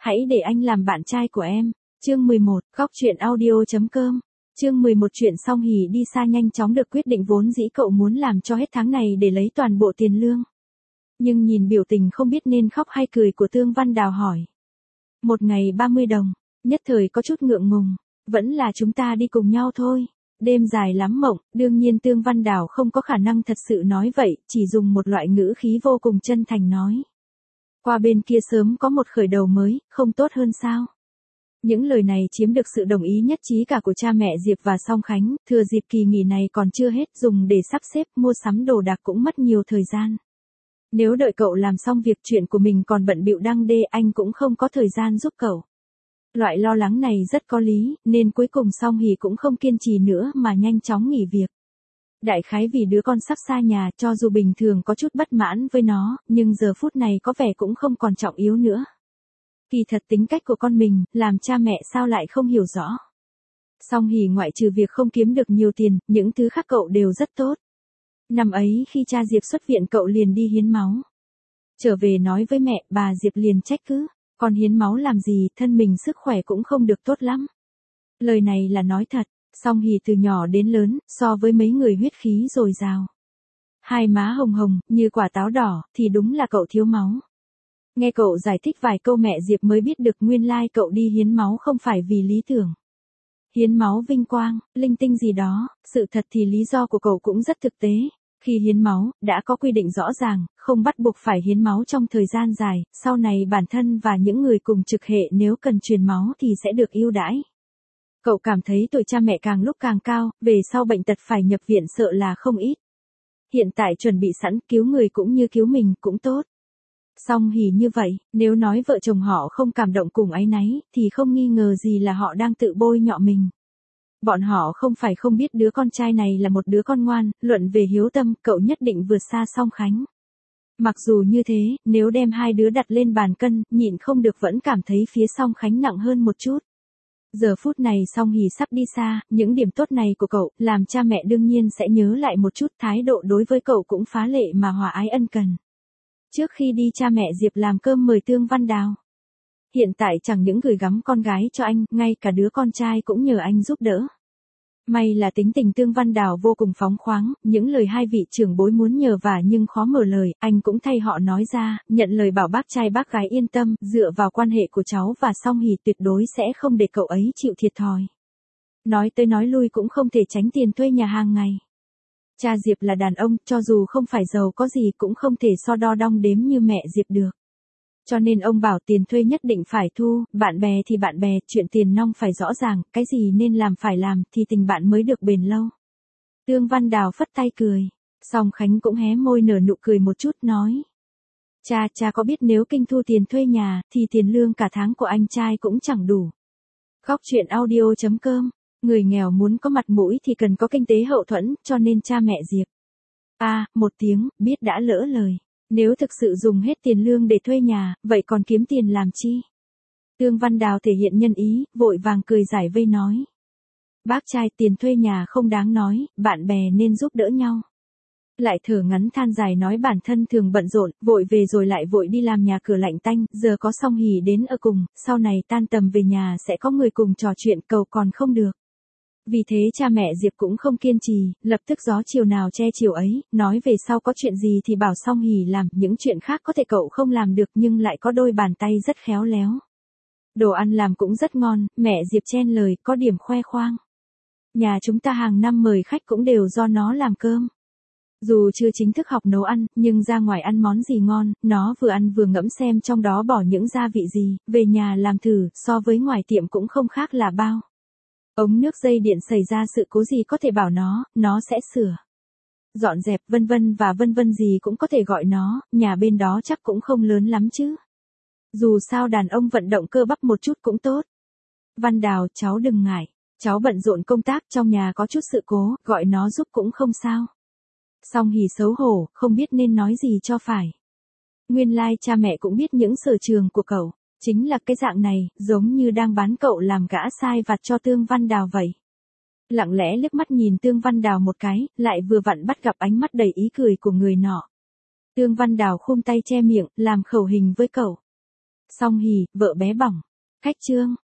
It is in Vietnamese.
Hãy để anh làm bạn trai của em. Chương 11, góc truyện audio.com. Chương 11 chuyện Song Hỷ đi xa nhanh chóng được quyết định vốn dĩ cậu muốn làm cho hết tháng này để lấy toàn bộ tiền lương. Nhưng nhìn biểu tình không biết nên khóc hay cười của Tương Văn Đào hỏi. Một ngày 30 đồng, nhất thời có chút ngượng ngùng, vẫn là chúng ta đi cùng nhau thôi. Đêm dài lắm mộng, đương nhiên Tương Văn Đào không có khả năng thật sự nói vậy, chỉ dùng một loại ngữ khí vô cùng chân thành nói. Qua bên kia sớm có một khởi đầu mới, không tốt hơn sao? Những lời này chiếm được sự đồng ý nhất trí cả của cha mẹ Diệp và Song Khánh, thừa dịp kỳ nghỉ này còn chưa hết dùng để sắp xếp mua sắm đồ đạc cũng mất nhiều thời gian. Nếu đợi cậu làm xong việc chuyện của mình còn bận bịu đăng đê anh cũng không có thời gian giúp cậu. Loại lo lắng này rất có lý, nên cuối cùng Song Hỷ cũng không kiên trì nữa mà nhanh chóng nghỉ việc. Đại khái vì đứa con sắp xa nhà cho dù bình thường có chút bất mãn với nó, nhưng giờ phút này có vẻ cũng không còn trọng yếu nữa. Kỳ thật tính cách của con mình, làm cha mẹ sao lại không hiểu rõ. Song Hỷ ngoại trừ việc không kiếm được nhiều tiền, những thứ khác cậu đều rất tốt. Năm ấy khi cha Diệp xuất viện cậu liền đi hiến máu. Trở về nói với mẹ, bà Diệp liền trách cứ, con hiến máu làm gì, thân mình sức khỏe cũng không được tốt lắm. Lời này là nói thật, Song Hỷ từ nhỏ đến lớn, so với mấy người huyết khí dồi dào. Hai má hồng hồng, như quả táo đỏ, thì đúng là cậu thiếu máu. Nghe cậu giải thích vài câu mẹ Diệp mới biết được nguyên lai cậu đi hiến máu không phải vì lý tưởng. Hiến máu vinh quang, linh tinh gì đó, sự thật thì lý do của cậu cũng rất thực tế. Khi hiến máu, đã có quy định rõ ràng, không bắt buộc phải hiến máu trong thời gian dài, sau này bản thân và những người cùng trực hệ nếu cần truyền máu thì sẽ được ưu đãi. Cậu cảm thấy tuổi cha mẹ càng lúc càng cao, về sau bệnh tật phải nhập viện sợ là không ít. Hiện tại chuẩn bị sẵn cứu người cũng như cứu mình cũng tốt. Song Hỷ như vậy, nếu nói vợ chồng họ không cảm động cùng áy náy, thì không nghi ngờ gì là họ đang tự bôi nhọ mình. Bọn họ không phải không biết đứa con trai này là một đứa con ngoan, luận về hiếu tâm, cậu nhất định vượt xa Song Khánh. Mặc dù như thế, nếu đem hai đứa đặt lên bàn cân, nhịn không được vẫn cảm thấy phía Song Khánh nặng hơn một chút. Giờ phút này Song Hỷ sắp đi xa, những điểm tốt này của cậu, làm cha mẹ đương nhiên sẽ nhớ lại một chút, thái độ đối với cậu cũng phá lệ mà hòa ái ân cần. Trước khi đi cha mẹ Diệp làm cơm mời Tương Văn Đào. Hiện tại chẳng những gửi gắm con gái cho anh, ngay cả đứa con trai cũng nhờ anh giúp đỡ. May là tính tình Tương Văn Đào vô cùng phóng khoáng, những lời hai vị trưởng bối muốn nhờ vả nhưng khó mở lời, anh cũng thay họ nói ra, nhận lời bảo bác trai bác gái yên tâm, dựa vào quan hệ của cháu và Song Hỷ tuyệt đối sẽ không để cậu ấy chịu thiệt thòi. Nói tới nói lui cũng không thể tránh tiền thuê nhà hàng ngày. Cha Diệp là đàn ông, cho dù không phải giàu có gì cũng không thể so đo đong đếm như mẹ Diệp được. Cho nên ông bảo tiền thuê nhất định phải thu, bạn bè thì bạn bè, chuyện tiền nong phải rõ ràng, cái gì nên làm phải làm, thì tình bạn mới được bền lâu. Tương Văn Đào phất tay cười, Song Khánh cũng hé môi nở nụ cười một chút nói. Cha có biết nếu kinh thu tiền thuê nhà, thì tiền lương cả tháng của anh trai cũng chẳng đủ. Góc truyện audio.com. Người nghèo muốn có mặt mũi thì cần có kinh tế hậu thuẫn, cho nên cha mẹ Diệp. Một tiếng, biết đã lỡ lời. Nếu thực sự dùng hết tiền lương để thuê nhà, vậy còn kiếm tiền làm chi? Tương Văn Đào thể hiện nhân ý, vội vàng cười giải vây nói. Bác trai tiền thuê nhà không đáng nói, bạn bè nên giúp đỡ nhau. Lại thở ngắn than dài nói bản thân thường bận rộn, vội về rồi lại vội đi làm nhà cửa lạnh tanh, giờ có Song Hỷ đến ở cùng, sau này tan tầm về nhà sẽ có người cùng trò chuyện, cầu còn không được. Vì thế cha mẹ Diệp cũng không kiên trì, lập tức gió chiều nào che chiều ấy, nói về sau có chuyện gì thì bảo Song Hỷ làm, những chuyện khác có thể cậu không làm được nhưng lại có đôi bàn tay rất khéo léo. Đồ ăn làm cũng rất ngon, mẹ Diệp chen lời, có điểm khoe khoang. Nhà chúng ta hàng năm mời khách cũng đều do nó làm cơm. Dù chưa chính thức học nấu ăn, nhưng ra ngoài ăn món gì ngon, nó vừa ăn vừa ngẫm xem trong đó bỏ những gia vị gì, về nhà làm thử, so với ngoài tiệm cũng không khác là bao. Ống nước dây điện xảy ra sự cố gì có thể bảo nó sẽ sửa. Dọn dẹp vân vân gì cũng có thể gọi nó, nhà bên đó chắc cũng không lớn lắm chứ. Dù sao đàn ông vận động cơ bắp một chút cũng tốt. Văn Đào, cháu đừng ngại, cháu bận rộn công tác trong nhà có chút sự cố, gọi nó giúp cũng không sao. Song Hỷ xấu hổ, không biết nên nói gì cho phải. Nguyên lai cha mẹ cũng biết những sở trường của cậu. Chính là cái dạng này, giống như đang bán cậu làm gã sai vặt cho Tương Văn Đào vậy. Lặng lẽ liếc mắt nhìn Tương Văn Đào một cái, lại vừa vặn bắt gặp ánh mắt đầy ý cười của người nọ. Tương Văn Đào khum tay che miệng, làm khẩu hình với cậu. Song hỉ, vợ bé bỏng. Khách trương.